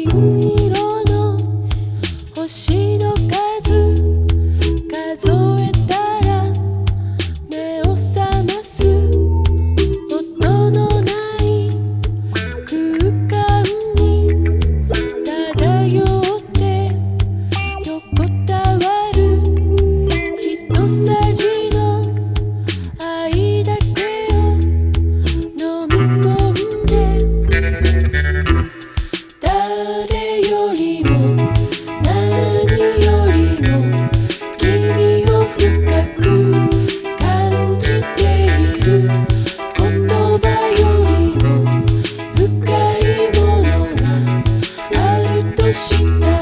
色の星の数数えたら目を覚ます音のない空間に漂って横たわる一さじの愛だけを飲み込んで誰よりも何よりも君を深く感じている言葉よりも深いものがあるとした